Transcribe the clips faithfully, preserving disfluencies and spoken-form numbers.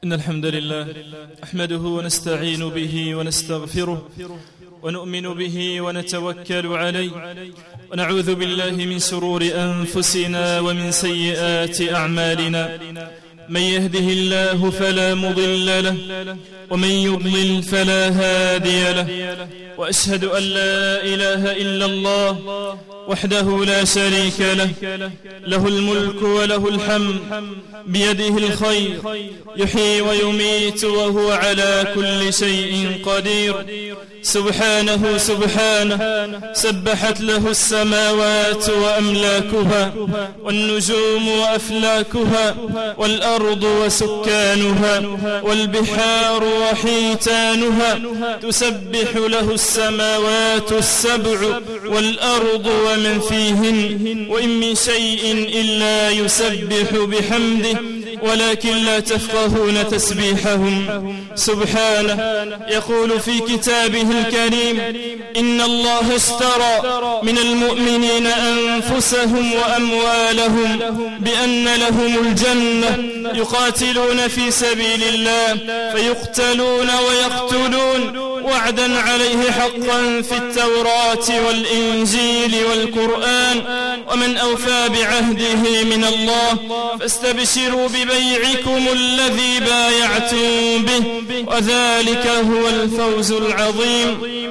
إن الحمد لله أحمده ونستعين به ونستغفره ونؤمن به ونتوكل عليه ونعوذ بالله من شرور أنفسنا ومن سيئات أعمالنا. من يهده الله فلا مضل له ومن يضلل فلا هادي له، وأشهد أن لا إله إلا الله وحده لا شريك له، له الملك وله الحمد بيده الخير، يحيي ويميت وهو على كل شيء قدير. سبحانه سبحانه سبحت له السماوات وأملاكها والنجوم وأفلاكها والأرض وسكانها والبحار وحيتانها، تسبح له السماوات السبع والأرض ومن فيهن، وإن من شيء إلا يسبح بحمده ولكن لا تفقهون تسبيحهم. سبحانه يقول في كتابه الكريم: إن الله اشترى من المؤمنين أنفسهم وأموالهم بأن لهم الجنة، يقاتلون في سبيل الله فيقتلون ويقتلون، وعدا عليه حقا في التوراة والإنجيل والقرآن، ومن أوفى بعهده من الله، فاستبشروا ببيعكم الذي بايعتم به، وذلك هو الفوز العظيم.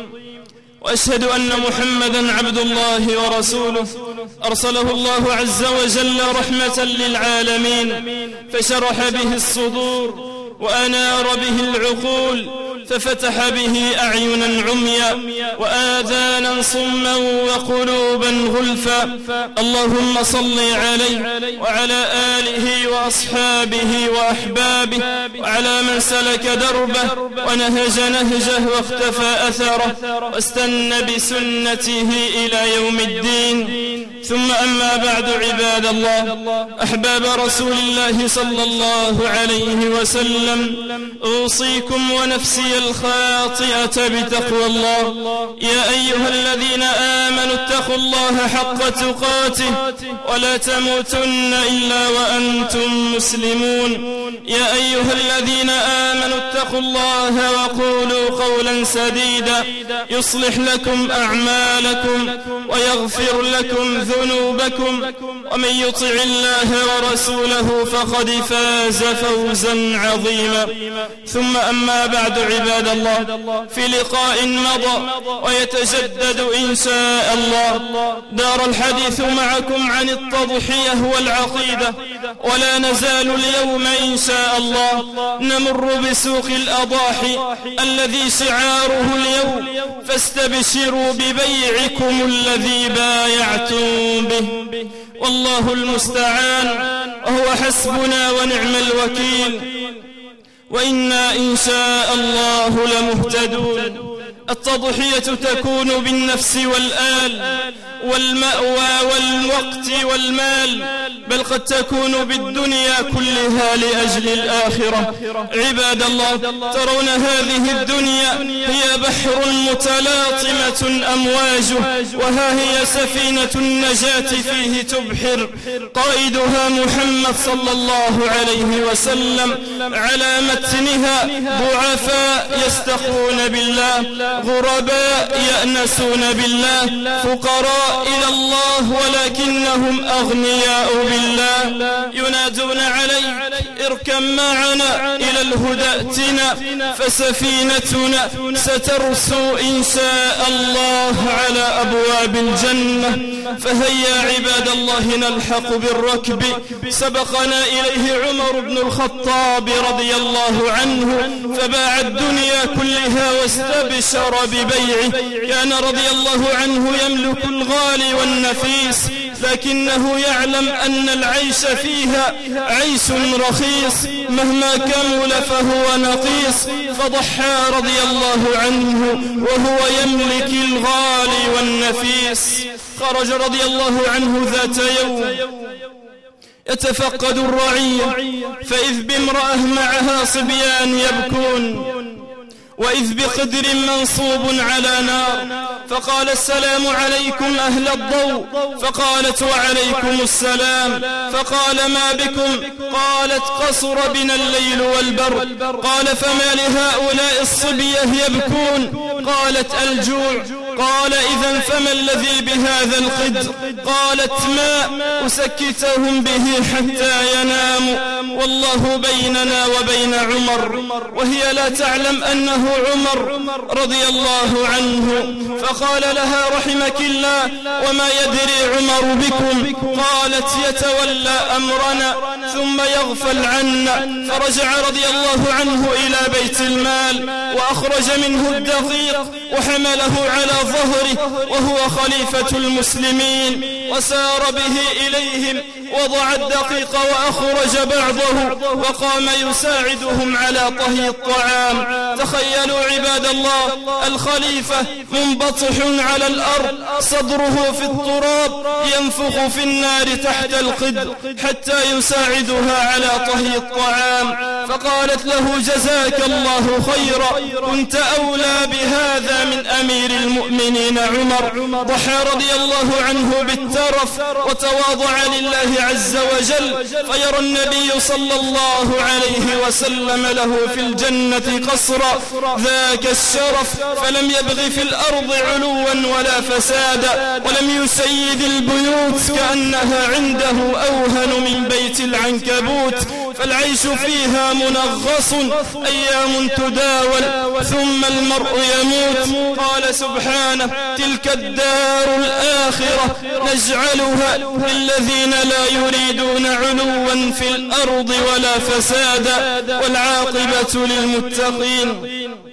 وأشهد أن محمدا عبد الله ورسوله، أرسله الله عز وجل رحمة للعالمين، فشرح به الصدور وأنار به العقول، ففتح به أعينا عميا وآذانا صما وقلوبا غلفا. اللهم صل عليه وعلى آله وأصحابه وأحبابه وعلى من سلك دربه ونهج نهجه واختفى أثره واستنى بسنته إلى يوم الدين. ثم أما بعد، عباد الله، أحباب رسول الله صلى الله عليه وسلم، أوصيكم ونفسي الخاطئة بتقوى الله. يا أيها الذين آمنوا اتقوا الله حق تقاته ولا تموتن إلا وأنتم مسلمون. يا أيها الذين آمنوا اتقوا الله وقولوا قولا سديدا يصلح لكم أعمالكم ويغفر لكم ذنوبكم، ومن يطع الله ورسوله فقد فاز فوزا عظيما. ثم أما بعد، عباد الله، في لقاء مضى ويتجدد إن شاء الله دار الحديث معكم عن التضحية والعقيدة، ولا نزال اليوم إن شاء الله نمر بسوق الأضاحي الذي شعاره اليوم: فاستبشروا ببيعكم الذي بايعتم به. والله المستعان، وهو حسبنا ونعم الوكيل، وإنا إن شاء الله لمهتدون. التضحية تكون بالنفس والآل والمأوى والوقت والمال، بل قد تكون بالدنيا كلها لأجل الآخرة. عباد الله، ترون هذه الدنيا هي بحر متلاطمة أمواجه، وها هي سفينة النجاة فيه تبحر، قائدها محمد صلى الله عليه وسلم، على متنها ضعفاء يستخفون بالله، غرباء يأنسون بالله، فقراء إلى الله ولكنهم أغنياء بالله، ينادون عليه: اركب معنا إلى الهدى ائتنا، فسفينتنا سترسو إن شاء الله على أبواب الجنة. فهيا عباد الله نلحق بالركب، سبقنا إليه عمر بن الخطاب رضي الله عنه، فباع الدنيا كلها واستبشر ببيعه. كان رضي الله عنه يملك الغالي والنفيس، لكنه يعلم أن العيش فيها عيش رخيص، مهما كمل فهو نقيص، فضحى رضي الله عنه وهو يملك الغالي والنفيس. خرج رضي الله عنه ذات يوم يتفقد الرعية، فإذ بامرأة معها صبيان يبكون، وإذ بقدر منصوب على نار، فقال السلام عليكم أهل الضوء، فقالت وعليكم السلام. فقال ما بكم؟ قالت قصر بنا الليل والبرد. قال فما لهؤلاء الصبية يبكون؟ قالت الجوع. قال إذن فما الذي بهذا القدر؟ قالت ماء أسكتهم به حتى يناموا. والله بيننا وبين عمر، وهي لا تعلم أنه عمر رضي الله عنه. فقال لها رحمك الله وما يدري عمر بكم؟ قالت يتولى أمرنا ثم يغفل عنا. فرجع رضي الله عنه إلى بيت المال وأخرج منه الدقيق وحمله على ظهره وهو خليفة المسلمين، وسار به إليهم، وضع الدقيق وأخرج بعضه وقام يساعدهم على طهي الطعام. تخيلوا عباد الله الخليفة منبطح على الأرض، صدره في التراب، ينفخ في النار تحت القدر حتى يساعدها على طهي الطعام. فقالت له جزاك الله خيرا، كنت أولى بهذا من أمير المؤمنين عمر. ضحى رضي الله عنه بالترف وتواضع لله عز وجل، فيرى النبي صلى الله عليه وسلم له في الجنة قصرا ذاك الشرف، فلم يبغ في الأرض علوا ولا فسادا، ولم يسيد البيوت كأنها عنده أوهن من بيت العنكبوت، فالعيش فيها منغص أيام تداول ثم المرء يموت. قال سبحانه تلك الدار الآخرة نجعلها للذين لا يريدون علوا في الأرض ولا فسادا والعاقبة للمتقين.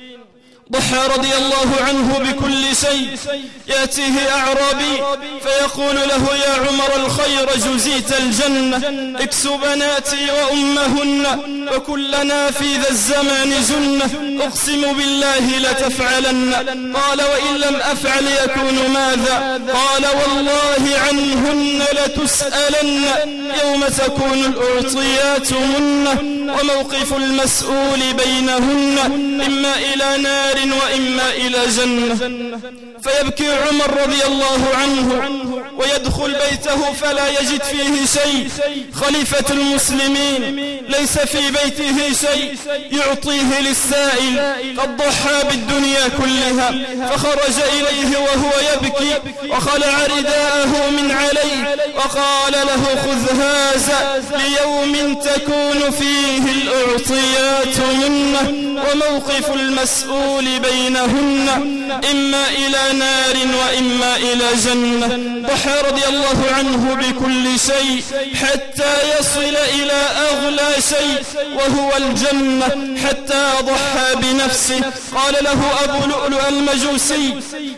ضحى رضي الله عنه بكل شيء. يأتيه أعرابي فيقول له يا عمر الخير جزيت الجنة، اكس بناتي وأمهن وكلنا في ذا الزمان جنة، أقسم بالله لتفعلن. قال وإن لم أفعل يكون ماذا؟ قال والله عنهن لتسألن يوم تكون الأعطيات منه، وموقف المسؤول بينهن إما إلى نار وإما إلى جنة. فيبكي عمر رضي الله عنه ويدخل بيته فلا يجد فيه شيء. خليفة المسلمين ليس في بيته شيء يعطيه للسائل، قد ضحى بالدنيا كلها. فخرج إليه وهو يبكي وخلع رداءه من عليه وقال له خذ هذا ليوم تكون فيه الأعطيات منه، وموقف المسؤول بينهن إما إلى نار وإما إلى جنة. ضحى رضي الله عنه بكل شيء حتى يصل إلى أغلى شيء وهو الجنة، حتى ضحى بنفسه. قال له أبو لؤلؤ المجوسي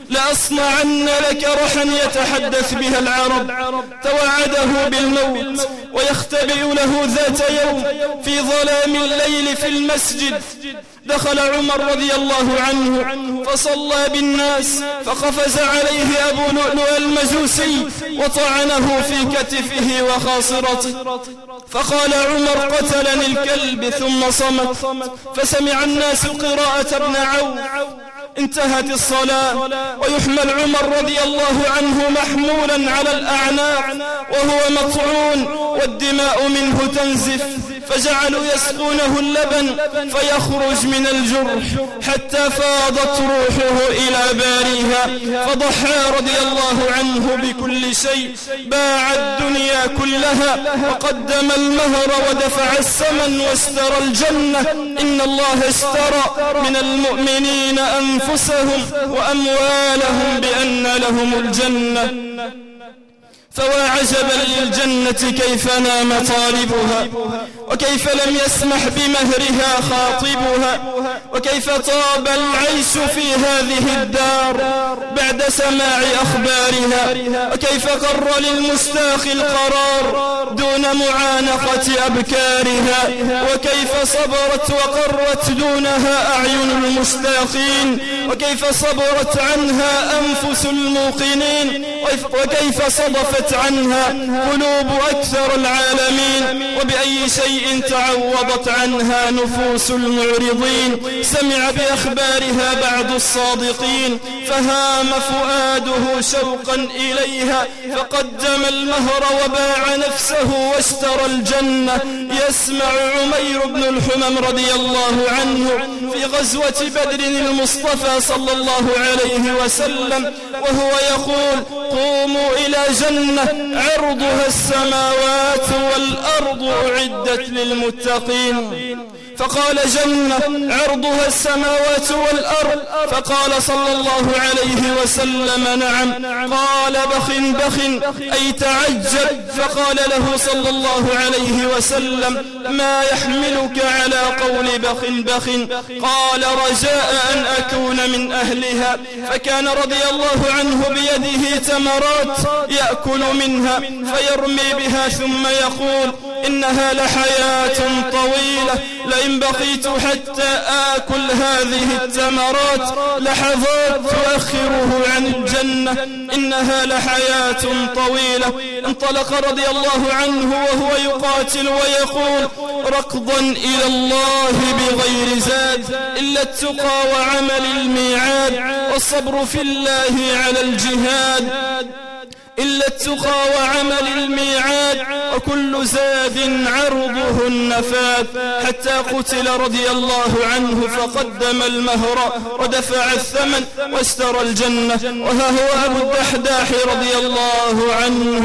لأصنعن لك رحا يتحدث بها العرب. توعده بالموت ويختبئ له ذات يوم في ظلام الليل في المسجد. دخل عمر رضي الله عنه فصلى بالناس، فقفز عليه أبو لؤلؤ المجوسي وطعنه في كتفه وخاصرته، فقال عمر قتلني الكلب ثم صمت. فسمع الناس قراءة ابن عوف انتهت الصلاة، ويحمل عمر رضي الله عنه محمولا على الأعناق وهو مطعون والدماء منه تنزف، فجعلوا يسقونه اللبن فيخرج من الجرح حتى فاضت روحه إلى باريها. فضحى رضي الله عنه بكل شيء، باع الدنيا كلها وقدم المهر ودفع الثمن واشترى الجنة. إن الله اشترى من المؤمنين أنفسهم وأموالهم بأن لهم الجنة. فوا عجبا للجنة كيف نام طالبها، وكيف لم يسمح بمهرها خاطبها، وكيف طاب العيش في هذه الدار بعد سماع أخبارها، وكيف قر للمستاخي القرار دون معانقة أبكارها، وكيف صبرت وقرت دونها أعين المستاخين، وكيف صبرت عنها أنفس الموقنين. وكيف صدفت عنها قلوب أكثر العالمين، وبأي شيء تعوضت عنها نفوس المعرضين. سمع بأخبارها بعض الصادقين فهام فؤاده شوقا إليها، فقدم المهر وباع نفسه واشترى الجنة. يسمع عمير بن الحمم رضي الله عنه في غزوة بدر المصطفى صلى الله عليه وسلم وهو يقول: قوموا إلى جنة عرضها السماوات والأرض أعدت للمتقين. فقال: جنة عرضها السماوات والأرض. فقال صلى الله عليه وسلم: نعم. قال: بخ بخ أي تعجب. فقال له صلى الله عليه وسلم: ما يحملك على قول بخ بخ؟ قال: رجاء أن أكون من أهلها. فكان رضي الله عنه بيده تمرات يأكل منها فيرمي بها ثم يقول: إنها لحياة طويلة، لئن بقيت حتى آكل هذه التمرات لحظات تؤخره عن الجنة، إنها لحياة طويلة. انطلق رضي الله عنه وهو يقاتل ويقول: ركضا إلى الله بغير زاد إلا التقى وعمل الميعاد، والصبر في الله على الجهاد إلا التقى وعمل الميعاد، وكل زاد عرضه النفاد. حتى قتل رضي الله عنه فقدم المهر ودفع الثمن واشترى الجنة. وها هو أبو الدحداح رضي الله عنه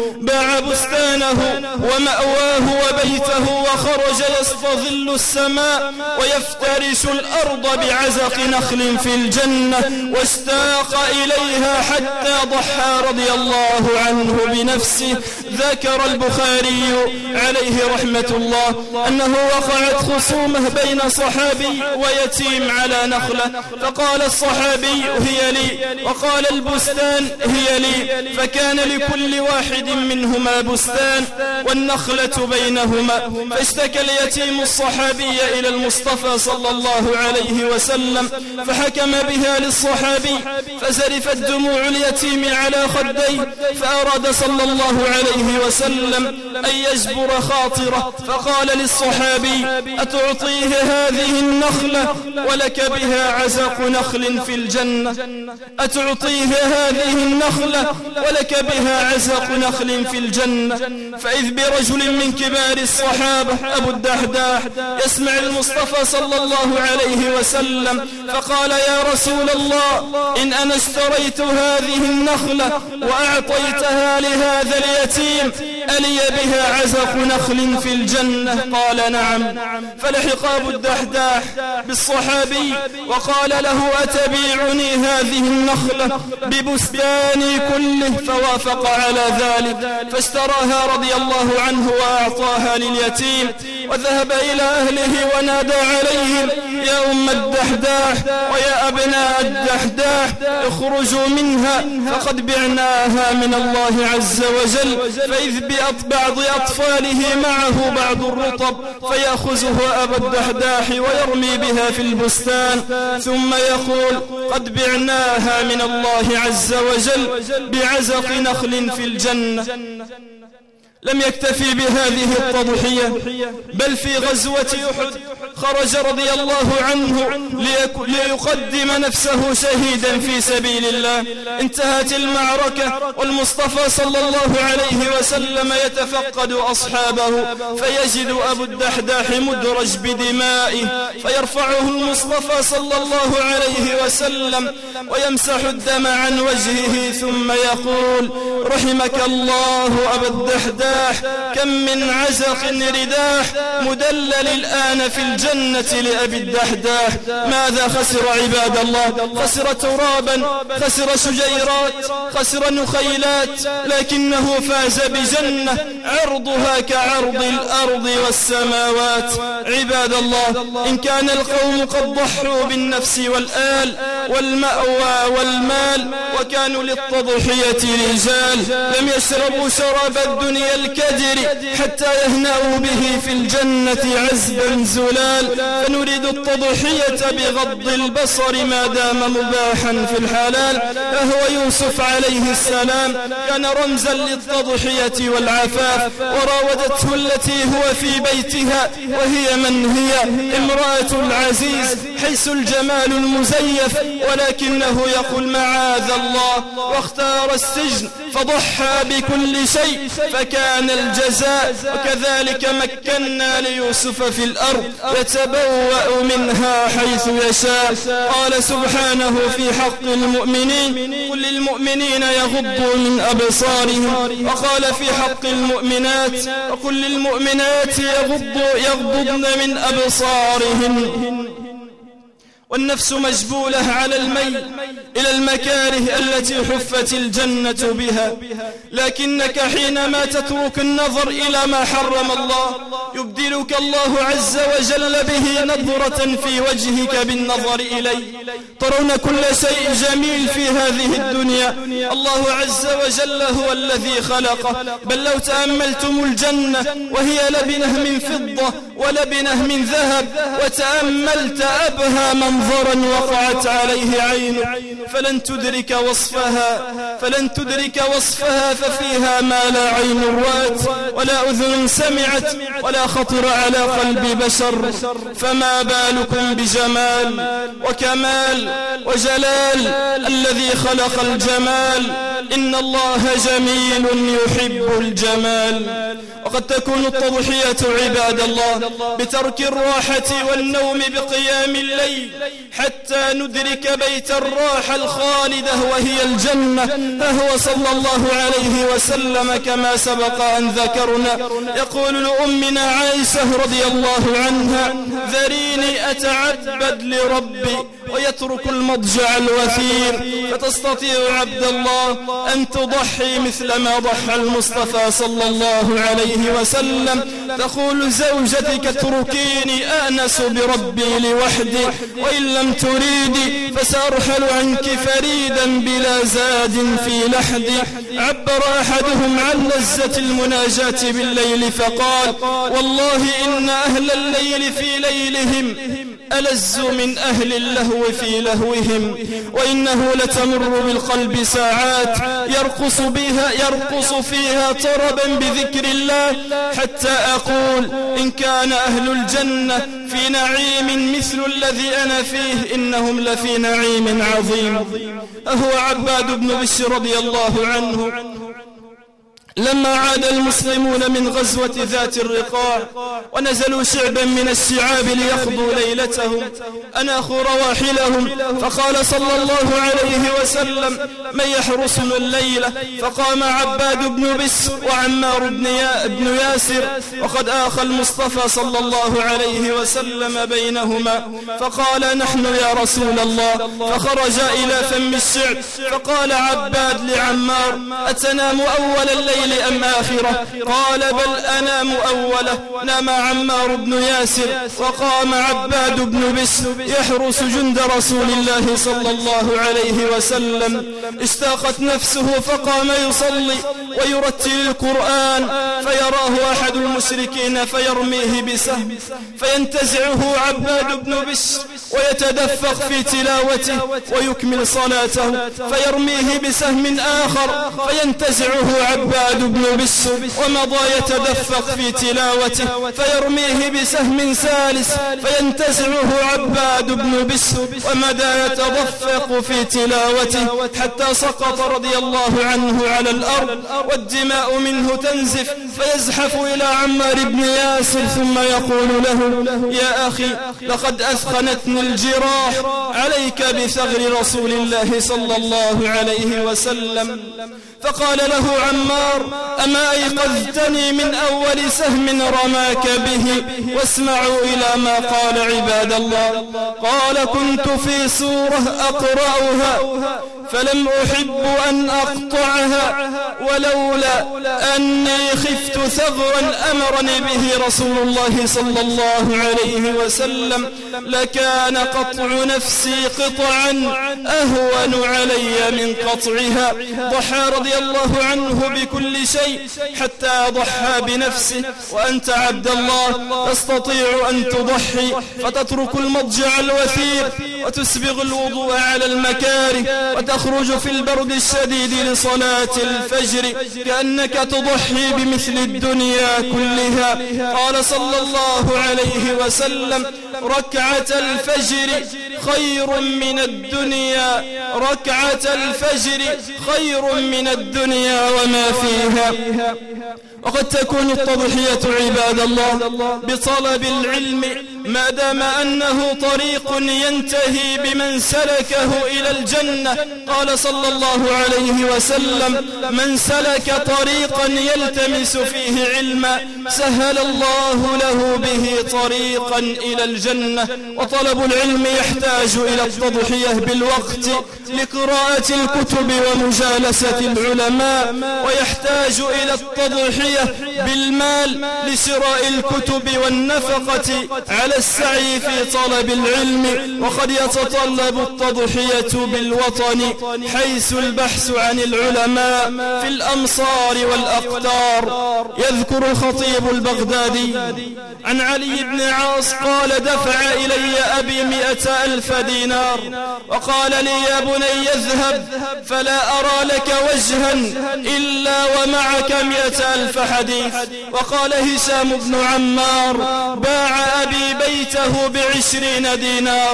باع بستانه ومأواه وبيته وخرج يستظل السماء ويفترش الأرض بعزق نخل في الجنة، واشتاق إليها حتى ضحى رضي الله عنه بنفسه. ذكر البخاري عليه رحمة الله أنه وقعت خصومة بين صحابي ويتيم على نخلة، فقال الصحابي: هي لي، وقال البستان: هي لي. فكان لكل واحد منهما بستان والنخلة بينهما. فاشتكى اليتيم الصحابي إلى المصطفى صلى الله عليه وسلم فحكم بها للصحابي، فزرفت دموع اليتيم على خديه، فأراد صلى الله عليه وسلم أن يجبر خاطره، فقال للصحابي: أتعطيه هذه النخلة ولك بها عزق نخل في الجنة؟ أتعطيه هذه النخلة ولك بها عزق نخل في الجنة؟ فإذ برجل من كبار الصحابة أبو الدحداح يسمع المصطفى صلى الله عليه وسلم فقال: يا رسول الله، إن أنا اشتريت هذه النخلة وأعطيتها لهذا اليتيم ألي بها عزق نخل في الجنة؟ قال: نعم. فلحق أبو الدحداح بالصحابي وقال له: أتبيعني هذه النخلة ببستاني كله؟ فوافق على ذلك، فاشتراها رضي الله عنه وأعطاها لليتيم، وذهب إلى أهله ونادى عليهم: يا أم الدحداح ويا أبناء الدحداح اخرجوا منها فقد بعناها من الله عز وجل. فإذ ببعض أطفاله معه بعض الرطب فيأخذه أبا الدحداح ويرمي بها في البستان، ثم يقول: قد بعناها من الله عز وجل بعزق نخل في الجنة. لم يكتفي بهذه التضحية، بل في غزوة أحد خرج رضي الله عنه ليقدم نفسه شهيدا في سبيل الله. انتهت المعركة والمصطفى صلى الله عليه وسلم يتفقد أصحابه، فيجد أبو الدحداح مدرج بدمائه، فيرفعه المصطفى صلى الله عليه وسلم ويمسح الدم عن وجهه ثم يقول: رحمك الله أبا الدحداح، كم من عزق رداح مدلل الآن في الجنة لأبي الدحداح. ماذا خسر عباد الله؟ خسر ترابا، خسر شجيرات، خسر نخيلات، لكنه فاز بجنة عرضها كعرض الأرض والسماوات. عباد الله، إن كان القوم قد ضحوا بالنفس والآل والمأوى والمال وكانوا للتضحية رجال، لم يشربوا شراب الدنيا الكدر حتى يهنأوا به في الجنة عزبا زلال. الحلال فنريد التضحية بغض البصر ما دام مباحا في الحلال، فهو يوسف عليه السلام كان رمزا للتضحية والعفاف، وراودته التي هو في بيتها وهي من هي امرأة العزيز حيث الجمال المزيف، ولكنه يقول معاذ الله، واختار السجن فضحى بكل شيء فكان الجزاء. وكذلك مكنا ليوسف في الأرض يتبوأ منها حيث يشاء. قال سبحانه في حق المؤمنين قل للمؤمنين يغضوا من أبصارهم، وقال في حق المؤمنات وقل للمؤمنات يغضوا يغضضن من أبصارهن. والنفس مجبولة على الميل إلى المكاره التي حفت الجنة بها، لكنك حينما تترك النظر إلى ما حرم الله يبدلك الله عز وجل به نظرة في وجهك بالنظر إليه. ترون كل شيء جميل في هذه الدنيا الله عز وجل هو الذي خلقه، بل لو تأملتم الجنة وهي لبنه من فضة ولبنه من ذهب وتأملت أبهى منظرا وقعت عليه عينك فلن تدرك وصفها فلن تدرك وصفها ففيها ما لا عين رأت ولا أذن سمعت ولا خطر على قلب بشر، فما بالكم بجمال وكمال وجلال الذي خلق الجمال. إن الله جميل يحب الجمال. وقد تكون التضحية عباد الله بترك الراحة والنوم بقيام الليل حتى ندرك بيت الراحة الخالدة وهي الجنة. فهو صلى الله عليه وسلم كما سبق أن ذكرنا يقول لأمنا عائشة رضي الله عنها ذريني أتعبد لربي ويترك المضجع الوثير، فتستطيع عبد الله أن تضحي مثل ما ضحى المصطفى صلى الله عليه وسلم. تقول زوجتك اتركيني آنس بربي لوحدي وإن لم تريدي فسأرحل عنك فريدا بلا زاد في لحدي. عبر أحدهم عن لذة المناجاة بالليل فقال والله إن أهل الليل في ليلهم ألز من أهل اللهو في لهوهم، وإنه لتمر بالقلب ساعات يرقص بها يرقص فيها طربا بذكر الله حتى أقول إن كان أهل الجنة في نعيم مثل الذي أنا فيه إنهم لفي نعيم عظيم. أهو عباد بن بشر رضي الله عنه لما عاد المسلمون من غزوة ذات الرقاع ونزلوا شعبا من الشعاب ليقضوا ليلتهم أناخوا رواحلهم، فقال صلى الله عليه وسلم من يحرسنا الليلة؟ فقام عباد بن بشر وعمار بن ياسر وقد آخى المصطفى صلى الله عليه وسلم بينهما، فقال نحن يا رسول الله. فخرج إلى فم الشعب فقال عباد لعمار أتنام أول الليل أم آخرة؟ قال بل أنام أوله. نام عمار بن ياسر وقام عباد بن بشر يحرس جند رسول الله صلى الله عليه وسلم. اشتاقت نفسه فقام يصلي ويرتل القرآن فيراه أحد المشركين فيرميه بسهم فينتزعه عباد بن بشر ويتدفق في تلاوته ويكمل صلاته فيرميه بسهم آخر فينتزعه عباد بن بشر ومضى يتدفق في تلاوته فيرميه بسهم ثالث فينتزعه عباد بن بشر ومدى يتدفق في تلاوته حتى سقط رضي الله عنه على الأرض والدماء منه تنزف، فيزحف إلى عمار بن ياسر ثم يقول له يا أخي لقد أثخنتني الجراح عليك بثغر رسول الله صلى الله عليه وسلم. فقال له عمار أما أيقظتني من أول سهم رماك به؟ واسمعوا إلى ما قال عباد الله. قال كنت في سورة أقرأها فلم أحب أن أقطعها، ولولا أني خفت ثغرا أمرني به رسول الله صلى الله عليه وسلم لكان قطع نفسي قطعا أهون علي من قطعها. ضحى رضي الله عنه بكل شيء حتى ضحى بنفسه، وأنت عبد الله تستطيع أن تضحي فتترك المضجع الوثير وتسبغ الوضوء على المكاره وتخرج في البرد الشديد لصلاة الفجر كأنك تضحي بمثل الدنيا كلها. قال صلى الله عليه وسلم: ركعة الفجر خير من الدنيا، ركعة الفجر خير من الدنيا وما فيها. وقد تكون التضحية عباد الله بطلب العلم ما دام أنه طريق ينتهي بمن سلكه إلى الجنة. قال صلى الله عليه وسلم: من سلك طريقا يلتمس فيه علما سهل الله له به طريقا إلى الجنة. وطلب العلم يحتاج إلى التضحية بالوقت لقراءة الكتب ومجالسة العلماء، ويحتاج إلى التضحية بالمال لشراء الكتب والنفقة على السعي في طلب العلم. وقد يتطلب التضحية بالوطن حيث البحث عن العلماء في الأمصار والأقطار. يذكر الخطيب البغدادي عن علي بن عاص قال: دفع إلي أبي مئة ألف دينار وقال لي: يا بني اذهب فلا أرى لك وجها إلا ومعك مئة ألف حديث. وقال هشام بن عمار: باع أبي بيته بعشرين دينار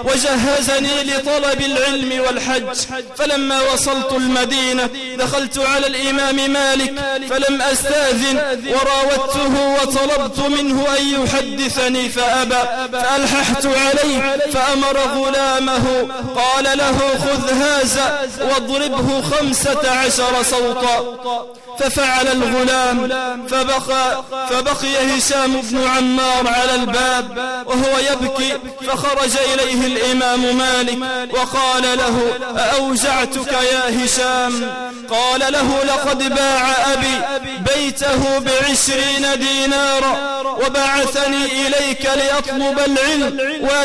وجهزني لطلب العلم والحج. فلما وصلت المدينة دخلت على الإمام مالك فلم أستأذن وراودته وطلبت منه أن يحدثني فأبى، فألححت عليه فأمر غلامه قال له: خذ هذا واضربه خمسة عشر صوتا. ففعل الغلام فبقى, فبقي هشام بن عمار على الباب وهو يبكي، فخرج إليه الإمام مالك وقال له: أأوجعتك يا هشام؟ قال له: لقد باع أبي بيته بعشرين دينارا وبعثني إليك لأطلب العلم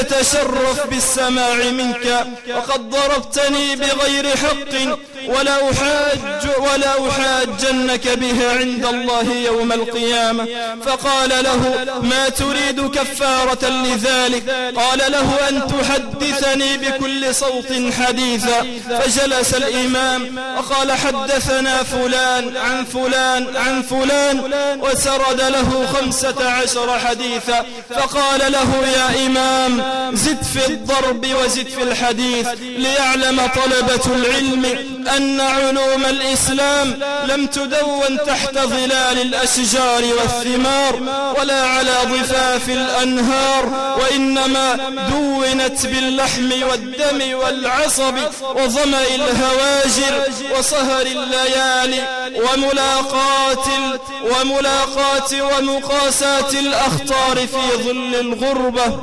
وأتشرف بالسماع منك، وقد ضربتني بغير حق ولا أحاج ولا أحاجنك بها عند الله يوم القيامة. فقال له: ما تريد كفارة لذلك؟ قال له: أن تحدثني بكل صوت حديثا. فجلس الإمام وقال: حدثنا فلان عن فلان عن فلان، وسرد له خمسة عشر حديثا. فقال له: يا إمام زد في الضرب وزد في الحديث ليعلم طلبة العلم أن علوم الإسلام لم تدون تحت ظلال الأشجار والثمار ولا على ضفاف الأنهار، وإنما دونت باللحم والدم والعصب وظمأ الهواجر وسهر الليالي وملاقات وملاقات ومقاسات الأخطار في ظل الغربة.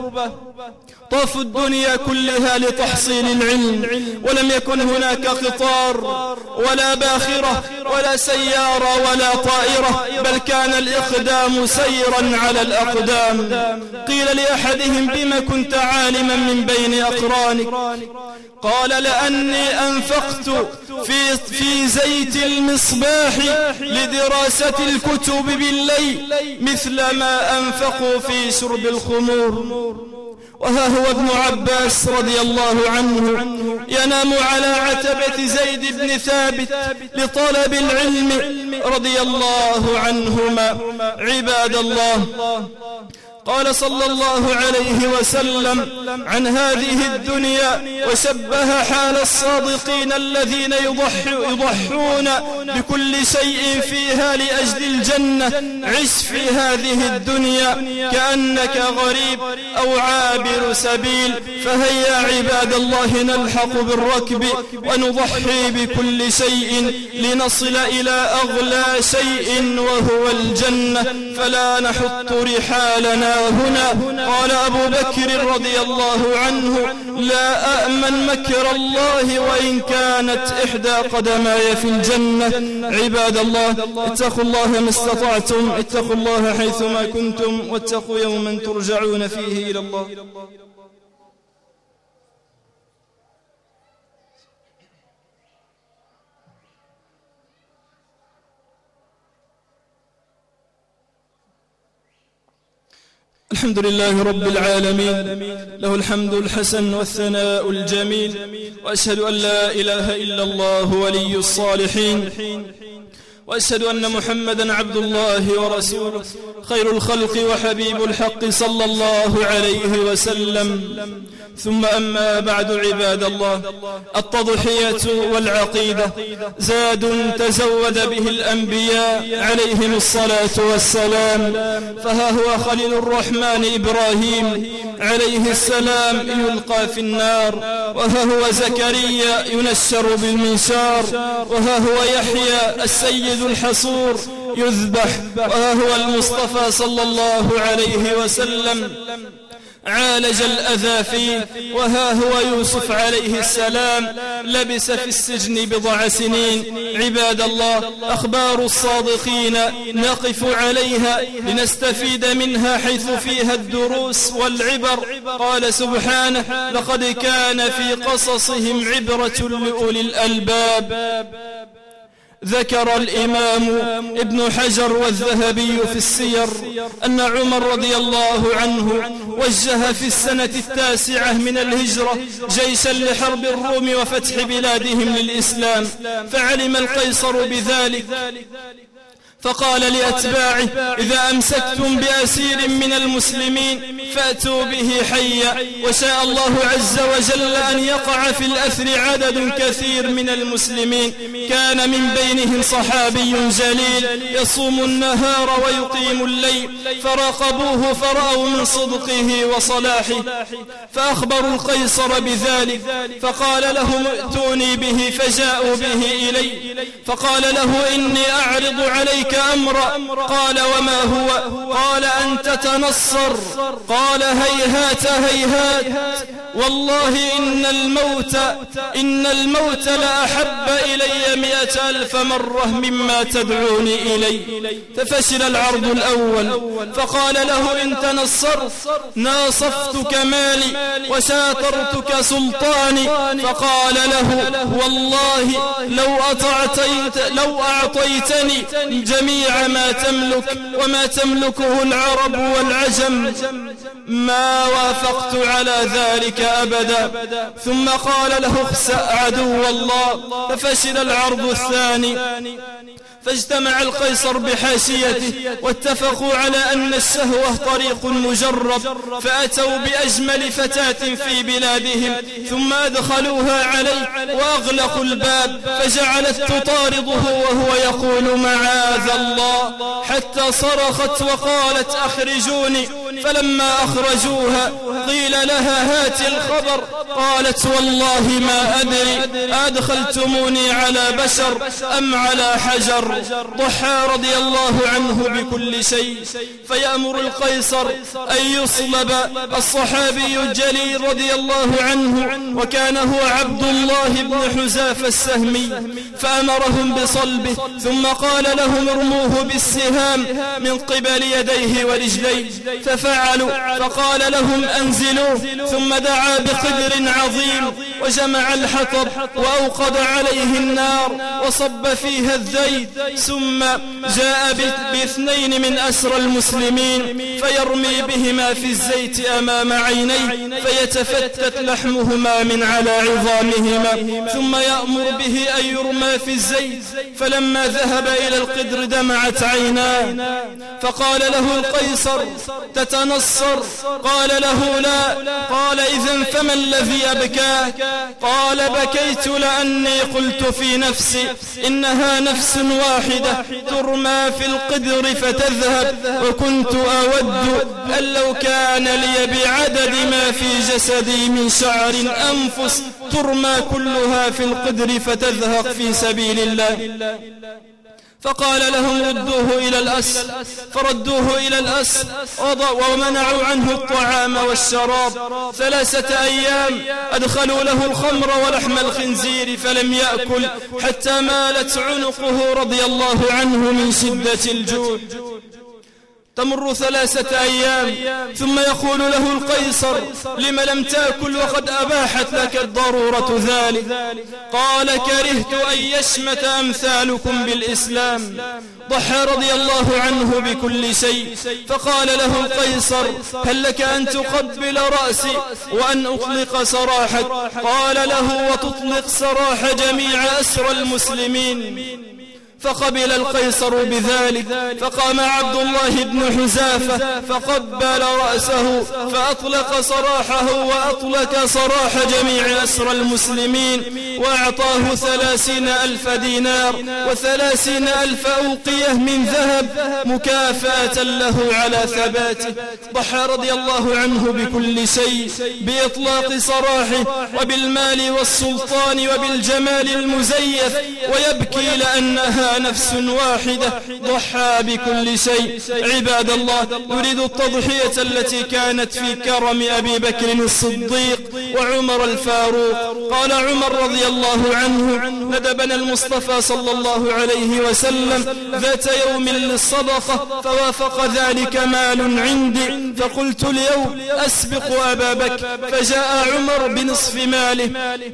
طافوا الدنيا كلها لتحصيل العلم، ولم يكن هناك قطار ولا باخرة ولا سيارة ولا طائرة، بل كان الإقدام سيرا على الأقدام. قيل لأحدهم: بما كنت عالما من بين أقرانك؟ قال: لأني أنفقت في, في زيت المصباح لدراسة الكتب بالليل مثل ما أنفقوا في شرب الخمور. وها هو ابن عباس رضي الله عنه ينام على عتبة زيد بن ثابت لطلب العلم رضي الله عنهما. عباد الله، قال صلى الله عليه وسلم عن هذه الدنيا وشبه حال الصادقين الذين يضحون بكل شيء فيها لأجل الجنة: عش في هذه الدنيا كأنك غريب أو عابر سبيل. فهيا عباد الله نلحق بالركب ونضحي بكل شيء لنصل إلى أغلى شيء وهو الجنة، فلا نحط رحالنا ها هنا. قال أبو بكر رضي الله عنه: لا أأمن مكر الله وإن كانت إحدى قدماي في الجنة. عباد الله، اتقوا الله ما استطعتم، اتقوا الله حيثما كنتم، واتقوا يوما ترجعون فيه إلى الله. الحمد لله رب العالمين، له الحمد الحسن والثناء الجميل، وأشهد أن لا إله إلا الله ولي الصالحين، وأشهد أن محمدا عبد الله ورسوله، خير الخلق وحبيب الحق صلى الله عليه وسلم. ثم أما بعد، عباد الله، التضحية والعقيدة زاد تزود به الأنبياء عليهم الصلاة والسلام. فها هو خليل الرحمن إبراهيم عليه السلام يلقى في النار، وها هو زكريا ينشر بالمنشار، وها هو يحيى السيد الحصور يذبح، وها هو المصطفى صلى الله عليه وسلم عالج الأذى فيه، وها هو يوسف عليه السلام لبس في السجن بضع سنين. عباد الله، أخبار الصادقين نقف عليها لنستفيد منها حيث فيها الدروس والعبر. قال سبحانه: لقد كان في قصصهم عبرة لأولي الألباب. ذكر الإمام ابن حجر والذهبي في السير أن عمر رضي الله عنه وجه في السنة التاسعة من الهجرة جيشا لحرب الروم وفتح بلادهم للإسلام، فعلم القيصر بذلك فقال لأتباعه: إذا أمسكتم بأسير من المسلمين فأتوا به حيا، وشاء الله عز وجل أن يقع في الأثر عدد كثير من المسلمين، كان من بينهم صحابي جليل يصوم النهار ويقيم الليل، فراقبوه فرأوا من صدقه وصلاحه، فأخبروا القيصر بذلك، فقال لهم: ائتوني به، فجاءوا به إلي، فقال له: إني أعرض عليك أمرا. قال: وما هو؟ قال: أن تتنصر. قال: هيهات هيهات، والله إن الموت إن الموت لأحب إلي مئة ألف مرة مما تدعوني إلي. ففشل العرض الأول، فقال له: إن تنصرت ناصفتك مالي وشاطرتك سلطاني. فقال له: والله لو أطعتيت لو أعطيتني جميع ما تملك وما تملكه العرب والعجم ما وافقت على ذلك أبدا. ثم قال له: اخسأ عدو الله. ففشل العرض الثاني، فاجتمع القيصر بحاشيته واتفقوا على أن الشهوة طريق مجرب، فأتوا بأجمل فتاة في بلادهم، ثم أدخلوها عليه وأغلقوا الباب، فجعلت تطارده وهو يقول: معاذ الله، حتى صرخت وقالت: أخرجوني. فلما أخرجوها قيل لها: هات الخبر. قالت: والله ما أدري أدخلتموني على بشر أم على حجر. ضحى رضي الله عنه بكل شيء، فيأمر القيصر أن يصلب الصحابي الجليل رضي الله عنه، وكان هو عبد الله بن حذافة السهمي، فأمرهم بصلبه، ثم قال لهم: ارموه بالسهام من قبل يديه ورجليه، ففعلوا، فقال لهم: انزلوه. ثم دعا بقدر عظيم وجمع الحطب وأوقد عليه النار وصب فيها الزيت، ثم جاء باثنين من أسرى المسلمين فيرمي بهما في الزيت أمام عينيه فيتفتت لحمهما من على عظامهما، ثم يأمر به أن يرمى في الزيت. فلما ذهب إلى القدر دمعت عيناه، فقال له القيصر: تتنصر؟ قال له: لا. قال: إذن فما الذي أبكاك؟ قال: بكيت لأني قلت في نفسي إنها نفس واحدة ترمى في القدر فتذهب، وكنت أود أن لو كان لي بعدد ما في جسدي من شعر أنفس ترمى كلها في القدر فتذهب في سبيل الله. فقال لهم ردوه إلى الأس، فردوه إلى الأس ومنعوا عنه الطعام والشراب. ثلاثة أيام أدخلوا له الخمر ولحم الخنزير فلم يأكل حتى مالت عنقه رضي الله عنه من شدة الجوع. تمر ثلاثة أيام ثم يقول له القيصر: لم لم تأكل وقد أباحت لك الضرورة ذلك؟ قال: كرهت أن يشمت أمثالكم بالإسلام. ضحى رضي الله عنه بكل شيء. فقال له القيصر: هل لك أن تقبل رأسي وأن أطلق سراحك؟ قال له: وتطلق سراح جميع أسرى المسلمين. فقبل القيصر بذلك. فقام عبد الله بن حذافة فقبل رأسه فأطلق سراحه وأطلق سراح جميع أسرى المسلمين، وأعطاه ثلاثين ألف دينار وثلاثين ألف أوقية من ذهب مكافأة له على ثباته. ضحى رضي الله عنه بكل شيء بإطلاق سراحه وبالمال والسلطان وبالجمال المزيف، ويبكي لأنها نفس واحدة. ضحى بكل شيء. عباد الله، نريد التضحية التي كانت في كرم أبي بكر الصديق وعمر الفاروق. قال عمر رضي الله عنه: ندبنا المصطفى صلى الله عليه وسلم ذات يوم للصدقة فوافق ذلك مال عندي، فقلت اليوم أسبق أبا بكر، فجاء عمر بنصف ماله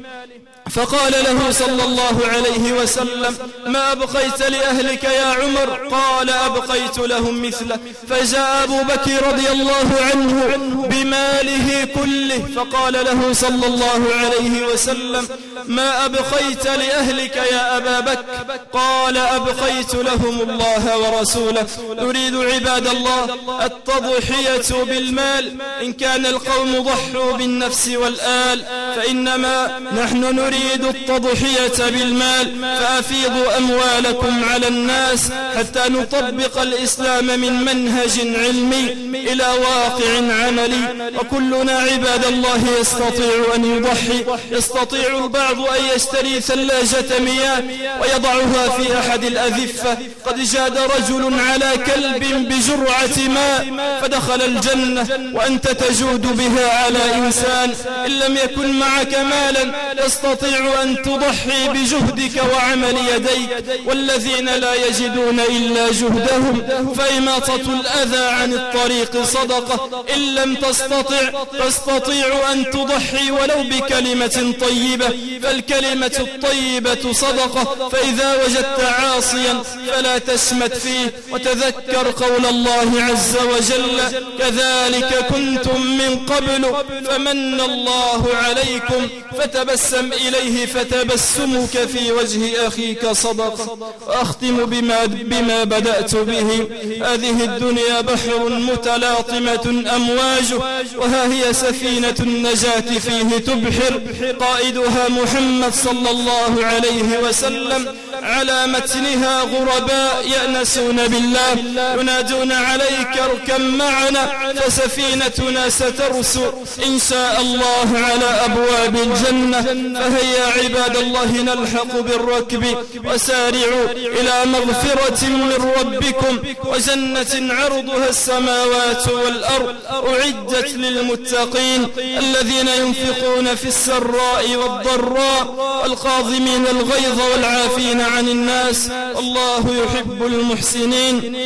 فقال له صلى الله عليه وسلم: ما أبقيت لأهلك يا عمر؟ قال: أبقيت لهم مثله. فجاء أبو بكر رضي الله عنه بماله كله فقال له صلى الله عليه وسلم: ما أبقيت لأهلك يا أبا بكر؟ قال: أبقيت لهم الله ورسوله. نريد عباد الله التضحية بالمال. إن كان القوم ضحوا بالنفس والآل، فإنما نحن نريد نريد التضحية بالمال. فأفيضوا أموالكم على الناس حتى نطبق الإسلام من منهج علمي إلى واقع عملي. وكلنا عباد الله يستطيع أن يضحي. يستطيع البعض أن يشتري ثلاجة مياه ويضعها في أحد الأذفة. قد جاد رجل على كلب بجرعة ماء فدخل الجنة، وأنت تجود بها على إنسان. إن لم يكن معك مالا تستطيع أن تضحي بجهدك وعمل يديك. والذين لا يجدون إلا جهدهم فإماطة الأذى عن الطريق صدقة. إن لم تستطع تستطيع أن تضحي ولو بكلمة طيبة، فالكلمة الطيبة صدقة. فإذا وجدت عاصيا فلا تشمت فيه، وتذكر قول الله عز وجل: كذلك كنتم من قبل فمن الله عليكم فتبسم إليه فتبسمك في وجه أخيك صدقة. وأختم بما, بما بدأت به. هذه الدنيا بحر متلاطمة أمواجه، وها هي سفينة النجاة فيه تبحر. قائدها محمد صلى الله عليه وسلم، على متنها غرباء يأنسون بالله ينادون عليك اركب معنا، فسفينتنا سترسو إن شاء الله على أبواب الجنة. فهيا عباد الله نلحق بالركب، وسارعوا إلى مغفرة من ربكم وجنة عرضها السماوات والأرض أعدت للمتقين الذين ينفقون في السراء والضراء والقاظمين الغيظ والعافين عن الناس، الله يحب المحسنين.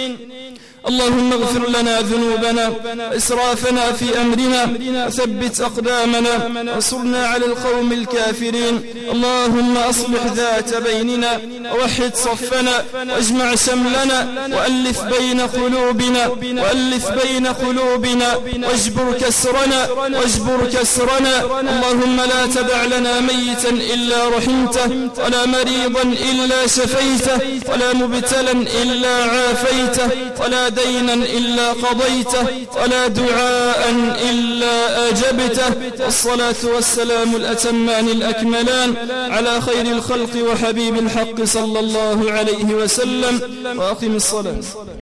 اللهم اغفر لنا ذنوبنا وإسرافنا في أمرنا، وثبت أقدامنا وانصرنا على القوم الكافرين. اللهم أصلح ذات بيننا ووحد صفنا واجمع شملنا وألف بين قلوبنا وألف بين قلوبنا واجبر كسرنا واجبر كسرنا. اللهم لا تدع لنا ميتا إلا رحمته، ولا مريضا إلا شفيته، ولا مبتلا إلا عافيته، ولا دينا إلا قضيته، ولا دعاء إلا أجبته. والصلاة والسلام الأتمان الأكملان على خير الخلق وحبيب الحق صلى الله عليه وسلم. وأقم الصلاة.